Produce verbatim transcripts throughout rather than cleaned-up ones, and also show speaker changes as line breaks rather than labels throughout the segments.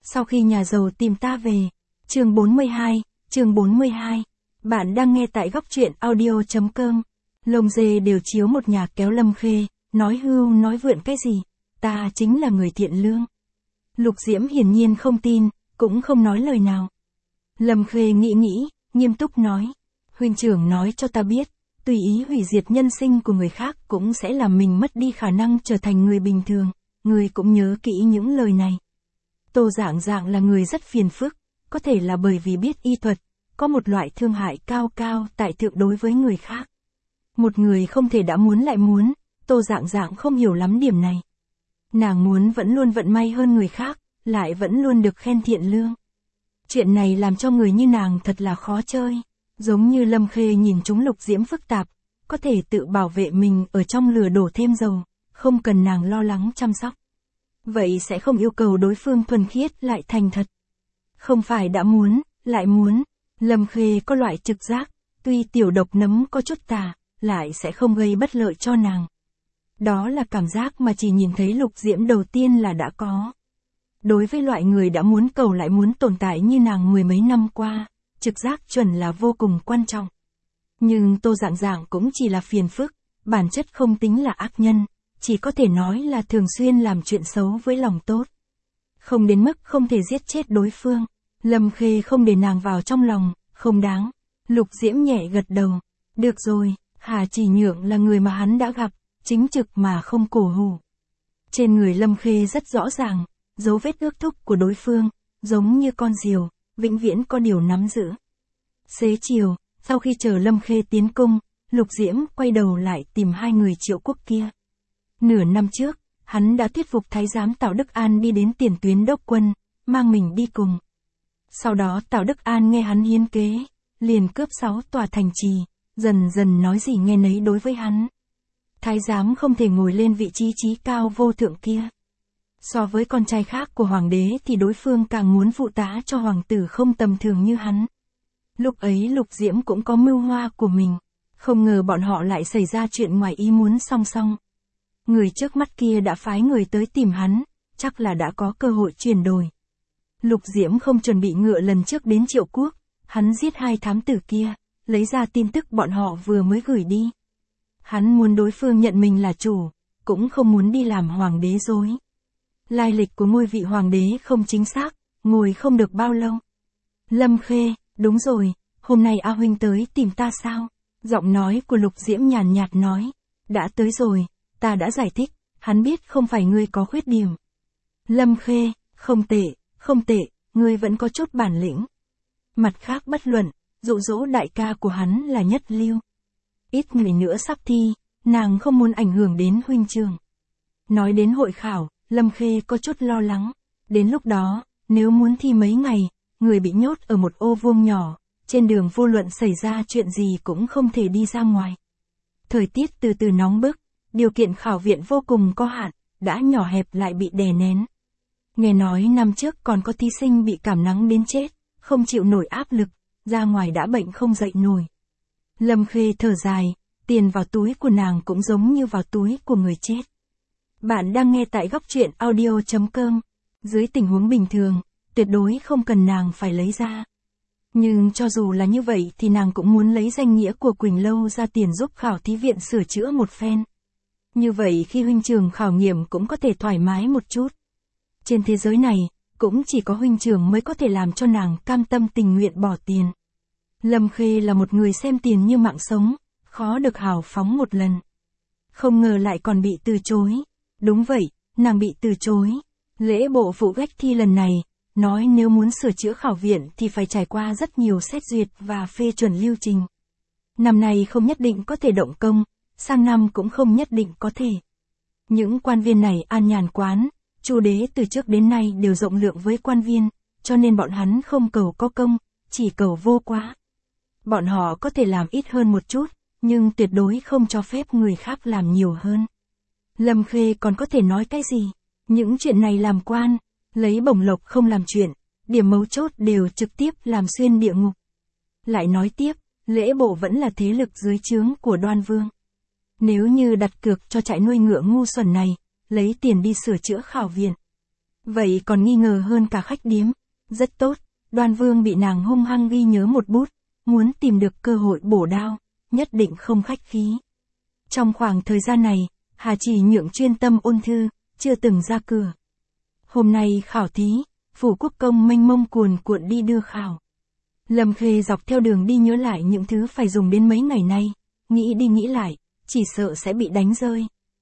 Sau khi nhà giàu tìm ta về. Chương bốn mươi hai, chương bốn mươi hai. Bạn đang nghe tại góc truyện audio chấm com. Lông dê đều chiếu một nhà kéo Lâm Khê, nói hưu nói vượn cái gì, ta chính là người thiện lương. Lục Diễm hiển nhiên không tin, cũng không nói lời nào. Lâm Khê nghĩ nghĩ, nghiêm túc nói, huynh trưởng nói cho ta biết, tùy ý hủy diệt nhân sinh của người khác cũng sẽ làm mình mất đi khả năng trở thành người bình thường, người cũng nhớ kỹ những lời này. Tô Dạng Dạng là người rất phiền phức, có thể là bởi vì biết y thuật, có một loại thương hại cao cao tại thượng đối với người khác. Một người không thể đã muốn lại muốn, Tô Dạng Dạng không hiểu lắm điểm này. Nàng muốn vẫn luôn vận may hơn người khác, lại vẫn luôn được khen thiện lương. Chuyện này làm cho người như nàng thật là khó chơi, giống như Lâm Khê nhìn chúng Lục Diễm phức tạp, có thể tự bảo vệ mình ở trong lửa đổ thêm dầu, không cần nàng lo lắng chăm sóc. Vậy sẽ không yêu cầu đối phương thuần khiết lại thành thật. Không phải đã muốn, lại muốn. Lâm Khê có loại trực giác, tuy tiểu độc nấm có chút tà, lại sẽ không gây bất lợi cho nàng. Đó là cảm giác mà chỉ nhìn thấy Lục Diễm đầu tiên là đã có. Đối với loại người đã muốn cầu lại muốn tồn tại như nàng mười mấy năm qua, trực giác chuẩn là vô cùng quan trọng. Nhưng Tô Dạng Dạng cũng chỉ là phiền phức, bản chất không tính là ác nhân, chỉ có thể nói là thường xuyên làm chuyện xấu với lòng tốt. Không đến mức không thể giết chết đối phương. Lâm Khê không để nàng vào trong lòng, không đáng. Lục Diễm nhẹ gật đầu. Được rồi, Hà Chỉ Nhượng là người mà hắn đã gặp, chính trực mà không cổ hủ. Trên người Lâm Khê rất rõ ràng, dấu vết ước thúc của đối phương, giống như con diều, vĩnh viễn có điều nắm giữ. Xế chiều, sau khi chờ Lâm Khê tiến cung, Lục Diễm quay đầu lại tìm hai người Triệu Quốc kia. Nửa năm trước, hắn đã thuyết phục Thái giám Tào Đức An đi đến tiền tuyến đốc quân, mang mình đi cùng. Sau đó Tào Đức An nghe hắn hiến kế, liền cướp sáu tòa thành trì, dần dần nói gì nghe nấy đối với hắn. Thái giám không thể ngồi lên vị trí trí cao vô thượng kia. So với con trai khác của hoàng đế thì đối phương càng muốn phụ tá cho hoàng tử không tầm thường như hắn. Lúc ấy Lục Diễm cũng có mưu hoa của mình, không ngờ bọn họ lại xảy ra chuyện ngoài ý muốn song song. Người trước mắt kia đã phái người tới tìm hắn, chắc là đã có cơ hội chuyển đổi. Lục Diễm không chuẩn bị ngựa lần trước đến Triệu Quốc, hắn giết hai thám tử kia, lấy ra tin tức bọn họ vừa mới gửi đi. Hắn muốn đối phương nhận mình là chủ, cũng không muốn đi làm hoàng đế dối. Lai lịch của ngôi vị hoàng đế không chính xác, ngồi không được bao lâu. Lâm Khê, đúng rồi, hôm nay A huynh tới tìm ta sao? Giọng nói của Lục Diễm nhàn nhạt nói, đã tới rồi, ta đã giải thích, hắn biết không phải ngươi có khuyết điểm. Lâm Khê, không tệ, không tệ, ngươi vẫn có chút bản lĩnh. Mặt khác bất luận, dụ dỗ đại ca của hắn là nhất lưu. Ít ngày nữa sắp thi, nàng không muốn ảnh hưởng đến huynh trường. Nói đến hội khảo, Lâm Khê có chút lo lắng. Đến lúc đó, nếu muốn thi mấy ngày, người bị nhốt ở một ô vuông nhỏ, trên đường vô luận xảy ra chuyện gì cũng không thể đi ra ngoài. Thời tiết từ từ nóng bức, điều kiện khảo viện vô cùng có hạn, đã nhỏ hẹp lại bị đè nén. Nghe nói năm trước còn có thí sinh bị cảm nắng đến chết, không chịu nổi áp lực, ra ngoài đã bệnh không dậy nổi. Lâm Khê thở dài, tiền vào túi của nàng cũng giống như vào túi của người chết. Bạn đang nghe tại góc truyện audio chấm com. Dưới tình huống bình thường, tuyệt đối không cần nàng phải lấy ra. Nhưng cho dù là như vậy thì nàng cũng muốn lấy danh nghĩa của Quỳnh Lâu ra tiền giúp khảo thí viện sửa chữa một phen. Như vậy khi huynh trường khảo nghiệm cũng có thể thoải mái một chút. Trên thế giới này, cũng chỉ có huynh trưởng mới có thể làm cho nàng cam tâm tình nguyện bỏ tiền. Lâm Khê là một người xem tiền như mạng sống, khó được hào phóng một lần. Không ngờ lại còn bị từ chối. Đúng vậy, nàng bị từ chối. Lễ bộ phụ gách thi lần này, nói nếu muốn sửa chữa khảo viện thì phải trải qua rất nhiều xét duyệt và phê chuẩn lưu trình. Năm nay không nhất định có thể động công, sang năm cũng không nhất định có thể. Những quan viên này an nhàn quán, Chu đế từ trước đến nay đều rộng lượng với quan viên, cho nên bọn hắn không cầu có công, chỉ cầu vô quá. Bọn họ có thể làm ít hơn một chút, nhưng tuyệt đối không cho phép người khác làm nhiều hơn. Lâm Khê còn có thể nói cái gì? Những chuyện này làm quan, lấy bổng lộc không làm chuyện, điểm mấu chốt đều trực tiếp làm xuyên địa ngục. Lại nói tiếp, lễ bộ vẫn là thế lực dưới trướng của Đoan Vương. Nếu như đặt cược cho trại nuôi ngựa ngu xuẩn này, lấy tiền đi sửa chữa khảo viện. Vậy còn nghi ngờ hơn cả khách điếm. Rất tốt, Đoan Vương bị nàng hung hăng ghi nhớ một bút, muốn tìm được cơ hội bổ đao, nhất định không khách khí. Trong khoảng thời gian này, Hà Chỉ Nhượng chuyên tâm ôn thư, chưa từng ra cửa. Hôm nay khảo thí, phủ quốc công mênh mông cuồn cuộn đi đưa khảo. Lâm Khê dọc theo đường đi nhớ lại những thứ phải dùng đến mấy ngày nay, nghĩ đi nghĩ lại, chỉ sợ sẽ bị đánh rơi.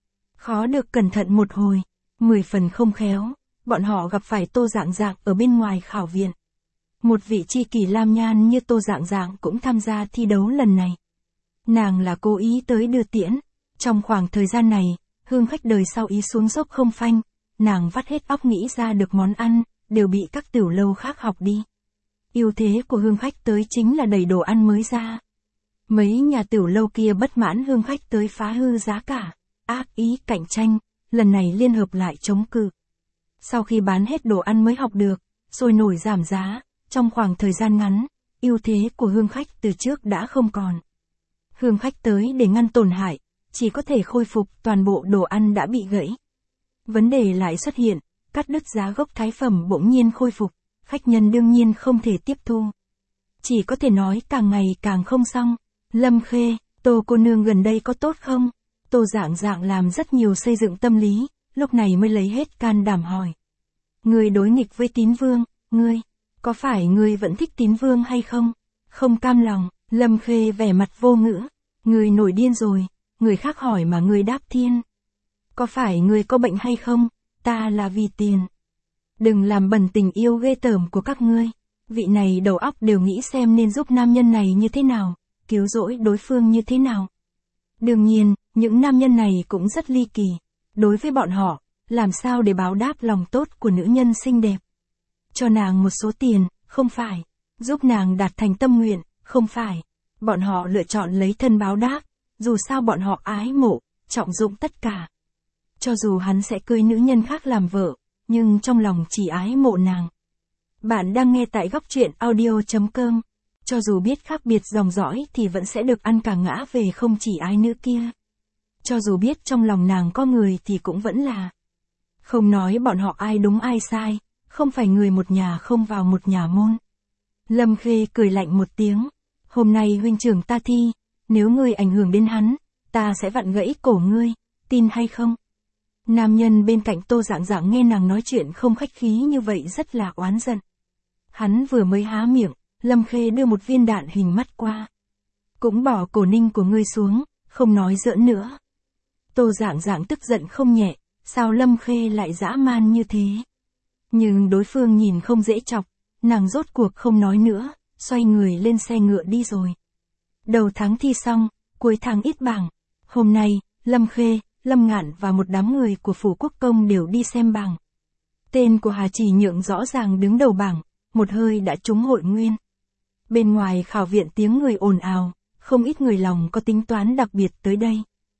Khó được cẩn thận một hồi, mười phần không khéo, bọn họ gặp phải Tô Dạng Dạng ở bên ngoài khảo viện. Một vị tri kỷ lam nhan như Tô Dạng Dạng cũng tham gia thi đấu lần này. Nàng là cố ý tới đưa tiễn, trong khoảng thời gian này, hương khách đời sau ý xuống dốc không phanh, nàng vắt hết óc nghĩ ra được món ăn, đều bị các tiểu lâu khác học đi. Ưu thế của hương khách tới chính là đầy đồ ăn mới ra. Mấy nhà tiểu lâu kia bất mãn hương khách tới phá hư giá cả, ác ý cạnh tranh, lần này liên hợp lại chống cự. Sau khi bán hết đồ ăn mới học được, sôi nổi giảm giá, trong khoảng thời gian ngắn, ưu thế của hương khách từ trước đã không còn. Hương khách tới để ngăn tổn hại, chỉ có thể khôi phục toàn bộ đồ ăn đã bị gãy. Vấn đề lại xuất hiện, cắt đứt giá gốc thái phẩm bỗng nhiên khôi phục, khách nhân đương nhiên không thể tiếp thu. Chỉ có thể nói càng ngày càng không xong. Lâm Khê, Tô cô nương gần đây có tốt không? Tô Dạng Dạng làm rất nhiều xây dựng tâm lý, lúc này mới lấy hết can đảm hỏi. Ngươi đối nghịch với Tín Vương, ngươi, có phải ngươi vẫn thích Tín Vương hay không? Không cam lòng, Lâm Khê vẻ mặt vô ngữ. Ngươi nổi điên rồi, người khác hỏi mà ngươi đáp thiên. Có phải ngươi có bệnh hay không? Ta là vì tiền. Đừng làm bẩn tình yêu ghê tởm của các ngươi. Vị này đầu óc đều nghĩ xem nên giúp nam nhân này như thế nào, cứu rỗi đối phương như thế nào. Đương nhiên, những nam nhân này cũng rất ly kỳ. Đối với bọn họ, làm sao để báo đáp lòng tốt của nữ nhân xinh đẹp? Cho nàng một số tiền, không phải. Giúp nàng đạt thành tâm nguyện, không phải. Bọn họ lựa chọn lấy thân báo đáp, dù sao bọn họ ái mộ, trọng dụng tất cả. Cho dù hắn sẽ cưới nữ nhân khác làm vợ, nhưng trong lòng chỉ ái mộ nàng. Bạn đang nghe tại góc truyện audio chấm com. Cho dù biết khác biệt dòng dõi thì vẫn sẽ được ăn cả ngã về không chỉ ái nữ kia. Cho dù biết trong lòng nàng có người thì cũng vẫn là. Không nói bọn họ ai đúng ai sai, không phải người một nhà không vào một nhà môn. Lâm Khê cười lạnh một tiếng. Hôm nay huynh trưởng ta thi, nếu ngươi ảnh hưởng đến hắn, ta sẽ vặn gãy cổ ngươi, tin hay không? Nam nhân bên cạnh Tô Dạng Dạng nghe nàng nói chuyện không khách khí như vậy rất là oán giận. Hắn vừa mới há miệng, Lâm Khê đưa một viên đạn hình mắt qua. Cũng bỏ cổ ninh của ngươi xuống, không nói giỡn nữa. Tô Dạng Dạng tức giận không nhẹ, sao Lâm Khê lại dã man như thế? Nhưng đối phương nhìn không dễ chọc, nàng rốt cuộc không nói nữa, xoay người lên xe ngựa đi rồi. Đầu tháng thi xong, cuối tháng ít bảng. Hôm nay, Lâm Khê, Lâm Ngạn và một đám người của phủ quốc công đều đi xem bảng. Tên của Hà Chỉ Nhượng rõ ràng đứng đầu bảng, một hơi đã trúng hội nguyên. Bên ngoài khảo viện tiếng người ồn ào, không ít người lòng có tính toán đặc biệt tới đây.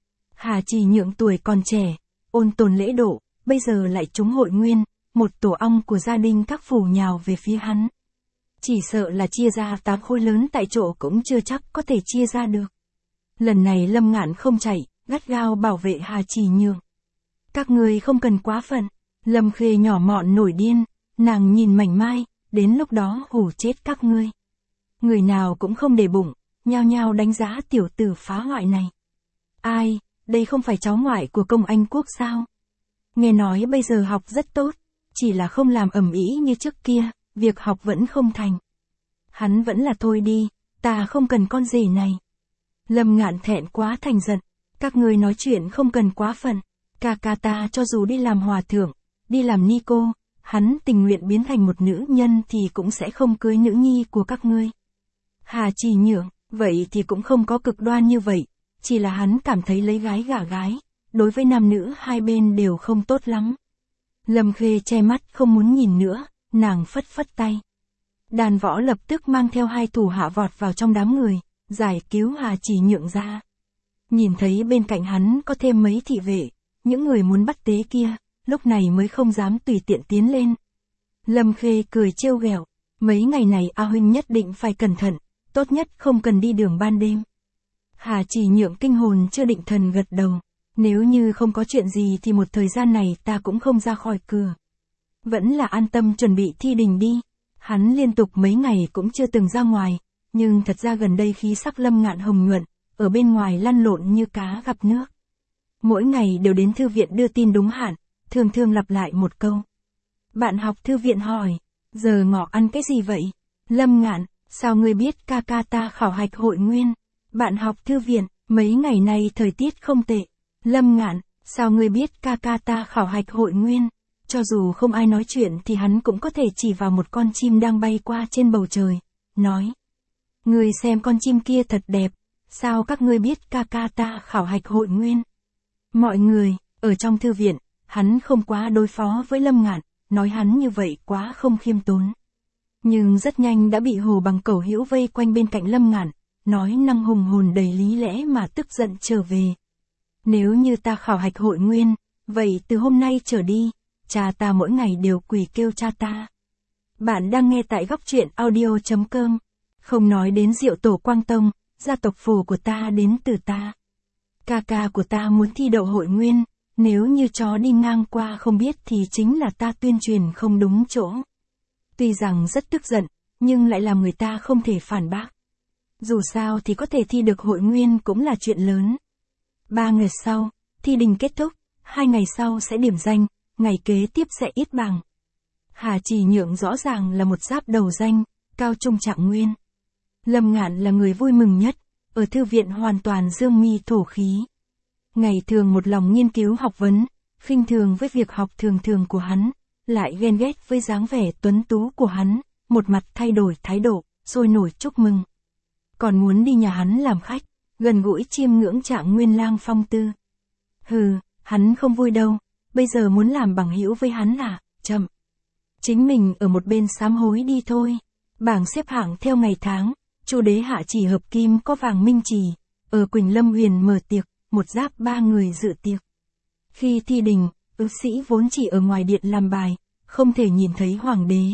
Hà Chỉ Nhượng tuổi còn trẻ, ôn tồn lễ độ, bây giờ lại trúng hội nguyên, một tổ ong của gia đình các phủ nhào về phía hắn. Chỉ sợ là chia ra tám khối lớn tại chỗ cũng chưa chắc có thể chia ra được. Lần này Lâm Ngạn không chạy, gắt gao bảo vệ Hà Chỉ Nhượng. Các người không cần quá phận. Lâm Khê nhỏ mọn nổi điên, nàng nhìn mảnh mai, đến lúc đó hù chết các ngươi. Người nào cũng không để bụng, nhao nhao đánh giá tiểu tử phá hoại này. Ai, đây không phải cháu ngoại của công anh quốc sao? Nghe nói bây giờ học rất tốt, chỉ là không làm ầm ĩ như trước kia, việc học vẫn không thành. Hắn vẫn là thôi đi, ta không cần con rể này. Lâm Ngạn thẹn quá thành giận, các ngươi nói chuyện không cần quá phận. Ca ca ta cho dù đi làm hòa thượng, đi làm ni cô, hắn tình nguyện biến thành một nữ nhân thì cũng sẽ không cưới nữ nhi của các ngươi. Hà Chỉ Nhượng, vậy thì cũng không có cực đoan như vậy, chỉ là hắn cảm thấy lấy gái gả gái, đối với nam nữ hai bên đều không tốt lắm. Lâm Khê che mắt không muốn nhìn nữa, nàng phất phất tay. Đàn võ lập tức mang theo hai thủ hạ vọt vào trong đám người, giải cứu Hà Chỉ Nhượng ra. Nhìn thấy bên cạnh hắn có thêm mấy thị vệ, những người muốn bắt tế kia, lúc này mới không dám tùy tiện tiến lên. Lâm Khê cười trêu ghẹo, mấy ngày này A huynh nhất định phải cẩn thận, tốt nhất không cần đi đường ban đêm. Hà Chỉ Nhượng kinh hồn chưa định thần gật đầu, nếu như không có chuyện gì thì một thời gian này ta cũng không ra khỏi cửa. vẫn là an tâm chuẩn bị thi đình đi. Hắn liên tục mấy ngày cũng chưa từng ra ngoài, nhưng thật ra gần đây khí sắc Lâm Ngạn hồng nhuận, ở bên ngoài lăn lộn như cá gặp nước. Mỗi ngày đều đến thư viện đưa tin đúng hạn, thường thường lặp lại một câu. Bạn học thư viện hỏi, giờ ngọ ăn cái gì vậy? Lâm Ngạn, sao ngươi biết ca ca ta khảo hạch hội nguyên? Bạn học thư viện, mấy ngày nay thời tiết không tệ. Lâm Ngạn, sao ngươi biết ca ca ta khảo hạch hội nguyên? Cho dù không ai nói chuyện thì hắn cũng có thể chỉ vào một con chim đang bay qua trên bầu trời, nói. Ngươi xem con chim kia thật đẹp, sao các ngươi biết ca ca ta khảo hạch hội nguyên? Mọi người, ở trong thư viện, hắn không quá đối phó với Lâm Ngạn, nói hắn như vậy quá không khiêm tốn. Nhưng rất nhanh đã bị Hồ Bằng Cẩu Hữu vây quanh bên cạnh Lâm Ngạn, nói năng hùng hồn đầy lý lẽ mà tức giận trở về. Nếu như ta khảo hạch hội nguyên, vậy từ hôm nay trở đi, cha ta mỗi ngày đều quỳ kêu cha ta. Bạn đang nghe tại góc truyện audio chấm com. Không nói đến Diệu Tổ Quang Tông, gia tộc phù của ta đến từ ta. Ca ca của ta muốn thi đậu hội nguyên, nếu như chó đi ngang qua không biết thì chính là ta tuyên truyền không đúng chỗ. Tuy rằng rất tức giận, nhưng lại làm người ta không thể phản bác. Dù sao thì có thể thi được hội nguyên cũng là chuyện lớn. Ba ngày sau, thi đình kết thúc, hai ngày sau sẽ điểm danh, ngày kế tiếp sẽ yết bảng. Hà Trì Nhượng rõ ràng là một giáp đầu danh, cao trung trạng nguyên. Lâm Ngạn là người vui mừng nhất, ở thư viện hoàn toàn dương mi thổ khí. Ngày thường một lòng nghiên cứu học vấn, khinh thường với việc học thường thường của hắn, lại ghen ghét với dáng vẻ tuấn tú của hắn, một mặt thay đổi thái độ, sôi nổi chúc mừng. Còn muốn đi nhà hắn làm khách, gần gũi chiêm ngưỡng trạng nguyên lang phong tư. Hừ, hắn không vui đâu, bây giờ muốn làm bằng hữu với hắn là, chậm. Chính mình ở một bên sám hối đi thôi. Bảng xếp hạng theo ngày tháng, Chu Đế hạ chỉ hợp kim có vàng minh chỉ, ở Quỳnh Lâm Huyền mở tiệc, một giáp ba người dự tiệc. Khi thi đình, ước sĩ vốn chỉ ở ngoài điện làm bài, không thể nhìn thấy hoàng đế.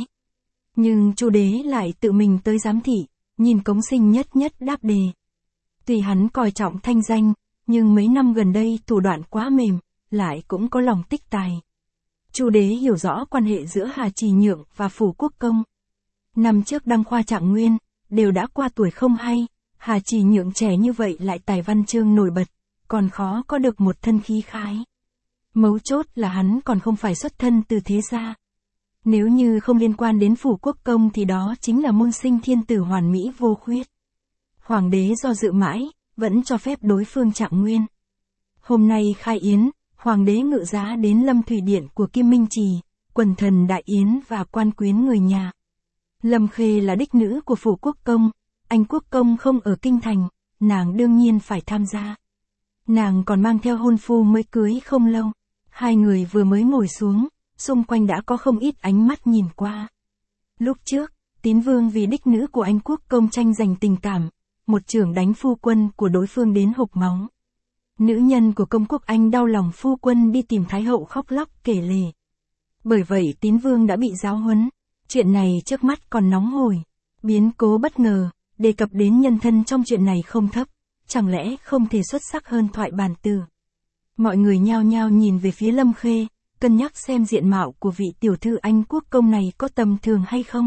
Nhưng Chu Đế lại tự mình tới giám thị, nhìn Cống Sinh nhất nhất đáp đề. Tuy hắn coi trọng thanh danh, nhưng mấy năm gần đây thủ đoạn quá mềm, lại cũng có lòng tích tài. Chu Đế hiểu rõ quan hệ giữa Hà Trì Nhượng và Phủ Quốc Công. Năm trước đăng khoa trạng nguyên, đều đã qua tuổi không hay, Hà Trì Nhượng trẻ như vậy lại tài văn chương nổi bật, còn khó có được một thân khí khái. Mấu chốt là hắn còn không phải xuất thân từ thế gia. Nếu như không liên quan đến Phủ Quốc Công thì đó chính là môn sinh thiên tử hoàn mỹ vô khuyết. Hoàng đế do dự mãi, vẫn cho phép đối phương trạng nguyên. Hôm nay khai yến, Hoàng đế ngự giá đến Lâm Thủy Điện của Kim Minh Trì, quần thần đại yến và quan quyến người nhà. Lâm Khê là đích nữ của Phủ Quốc Công, anh Quốc Công không ở Kinh Thành, nàng đương nhiên phải tham gia. Nàng còn mang theo hôn phu mới cưới không lâu. Hai người vừa mới ngồi xuống, xung quanh đã có không ít ánh mắt nhìn qua. Lúc trước, Tín Vương vì đích nữ của anh Quốc Công tranh giành tình cảm, một chưởng đánh phu quân của đối phương đến hộc máu. Nữ nhân của công quốc Anh đau lòng phu quân đi tìm Thái Hậu khóc lóc kể lể. Bởi vậy Tín Vương đã bị giáo huấn. Chuyện này trước mắt còn nóng hổi. Biến cố bất ngờ, đề cập đến nhân thân trong chuyện này không thấp, chẳng lẽ không thể xuất sắc hơn thoại bản từ. Mọi người nhao nhao nhìn về phía Lâm Khê, cân nhắc xem diện mạo của vị tiểu thư Anh Quốc Công này có tầm thường hay không.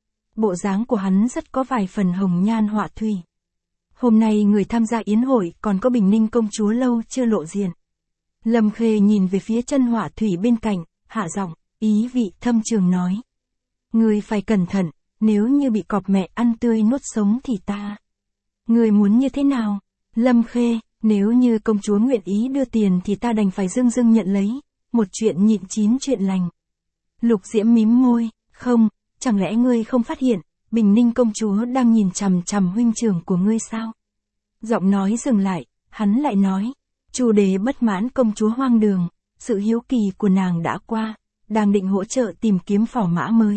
Bộ dáng của hắn rất có vài phần hồng nhan họa thủy. Hôm nay người tham gia yến hội còn có Bình Ninh công chúa lâu chưa lộ diện. Lâm Khê nhìn về phía chân họa thủy bên cạnh, hạ giọng, ý vị thâm trường nói. Người phải cẩn thận, nếu như bị cọp mẹ ăn tươi nuốt sống thì ta. Người muốn như thế nào? Lâm Khê, nếu như công chúa nguyện ý đưa tiền thì ta đành phải dưng dưng nhận lấy, một chuyện nhịn chín chuyện lành. Lục Diễm mím môi, không, chẳng lẽ ngươi không phát hiện, Bình Ninh công chúa đang nhìn chằm chằm huynh trưởng của ngươi sao? Giọng nói dừng lại, hắn lại nói, Chu Đế bất mãn công chúa hoang đường, sự hiếu kỳ của nàng đã qua, đang định hỗ trợ tìm kiếm phò mã mới.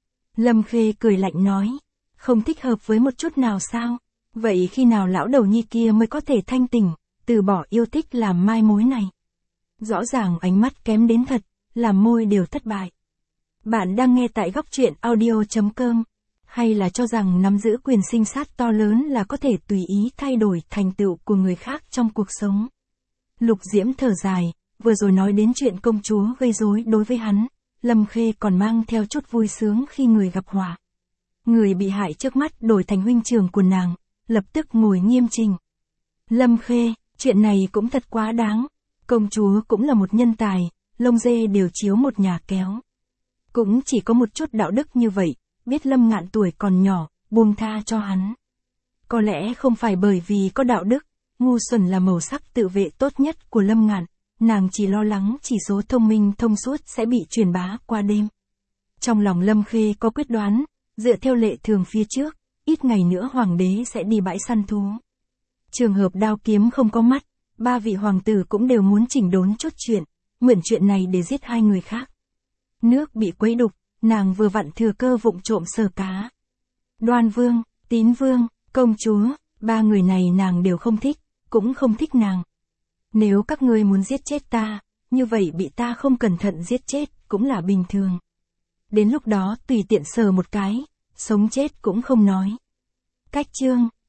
Lâm Khê cười lạnh nói, không thích hợp với một chút nào sao? Vậy khi nào lão đầu nhi kia mới có thể thanh tỉnh, từ bỏ yêu thích làm mai mối này? Rõ ràng ánh mắt kém đến thật, làm môi đều thất bại. Bạn đang nghe tại góc truyện audio chấm com. Hay là cho rằng nắm giữ quyền sinh sát to lớn là có thể tùy ý thay đổi thành tựu của người khác trong cuộc sống. Lục Diễm thở dài, vừa rồi nói đến chuyện công chúa gây rối đối với hắn, Lâm Khê còn mang theo chút vui sướng khi người gặp họa. Người bị hại trước mắt đổi thành huynh trưởng của nàng, lập tức ngồi nghiêm chỉnh. Lâm Khê, chuyện này cũng thật quá đáng. Công chúa cũng là một nhân tài, lông dê đều chiếu một nhà kéo. Cũng chỉ có một chút đạo đức như vậy, biết Lâm Ngạn tuổi còn nhỏ, buông tha cho hắn. Có lẽ không phải bởi vì có đạo đức, ngu xuẩn là màu sắc tự vệ tốt nhất của Lâm Ngạn, nàng chỉ lo lắng chỉ số thông minh thông suốt sẽ bị truyền bá qua đêm. Trong lòng Lâm Khê có quyết đoán, dựa theo lệ thường phía trước, ít ngày nữa hoàng đế sẽ đi bãi săn thú. Trường hợp đao kiếm không có mắt, ba vị hoàng tử cũng đều muốn chỉnh đốn chút chuyện, mượn chuyện này để giết hai người khác. Nước bị quấy đục, nàng vừa vặn thừa cơ vụng trộm sờ cá. Đoan Vương, Tín Vương, công chúa, ba người này nàng đều không thích, cũng không thích nàng. Nếu các ngươi muốn giết chết ta, như vậy bị ta không cẩn thận giết chết cũng là bình thường. Đến lúc đó tùy tiện sờ một cái, sống chết cũng không nói. Cách chương